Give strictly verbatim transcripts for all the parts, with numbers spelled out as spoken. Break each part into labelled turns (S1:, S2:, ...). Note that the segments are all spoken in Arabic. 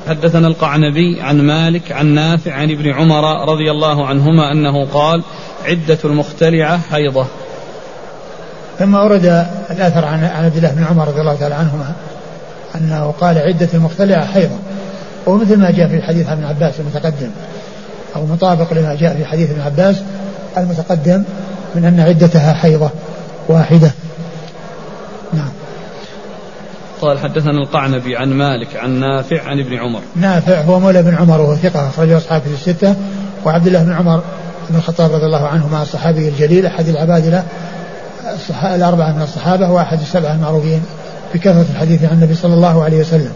S1: حدثنا القعنبي عن مالك عن نافع عن ابن عمر رضي الله عنهما أنه قال عدة المختلعة حيضة.
S2: ثم أورد الأثر عن عبد الله بن عمر رضي الله تعالى عنهما أنه قال عدة المختلعة حيضة، ومثل ما جاء في حديث ابن عباس المتقدم، أو مطابق لما جاء في حديث ابن عباس المتقدم من أن عدتها حيضة واحدة. نعم.
S1: قال حدثنا القعنبي عن مالك عن نافع عن ابن عمر.
S2: نافع هو مولى بن عمر وهو ثقة أخرجه أصحاب في الستة، وعبد الله بن عمر بن الخطاب رضي الله عنه مع الصحابي الجليل أحد العبادلة الأربعة من الصحابة وأحد السبعة المعروفين بكثرة الحديث عن النبي صلى الله عليه وسلم.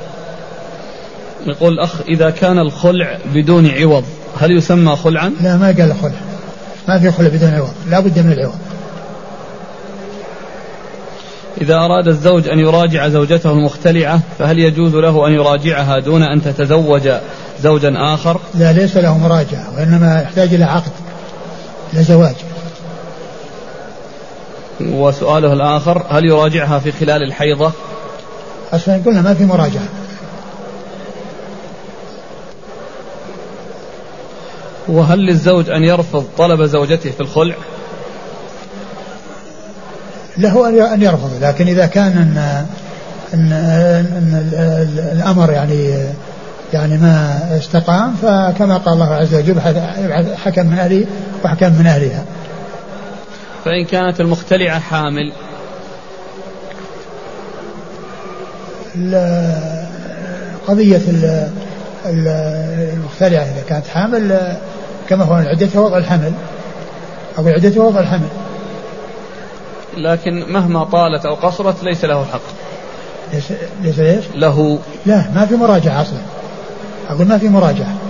S1: يقول الأخ إذا كان الخلع بدون عوض هل يسمى خلعا؟
S2: لا، ما قال خلع، ما في خلع بدون عوض، لا بد من العوض.
S1: إذا أراد الزوج أن يراجع زوجته المختلعة فهل يجوز له أن يراجعها دون أن تتزوج زوجا آخر؟
S2: لا، ليس له مراجعة، وإنما يحتاج إلى عقد لزواج.
S1: وسؤاله الآخر هل يراجعها في خلال الحيضة؟
S2: أصلا قلنا ما في مراجعة.
S1: وهل للزوج أن يرفض طلب زوجته في الخلع؟
S2: له أن يرفض، لكن إذا كان أن, أن, أن الأمر يعني يعني ما استقام، فكما قال الله عز وجل حكم من أهله وحكم من أهلها.
S1: فإن كانت المختلعة حامل؟
S2: قضية المختلعة إذا كانت حامل كما هو العدة وضع الحمل، أو العدة وضع الحمل،
S1: لكن مهما طالت أو قصرت ليس له حق.
S2: ليس ليس ليش؟
S1: له.
S2: لا، ما في مراجعة أصلا، أقول ما في مراجعة.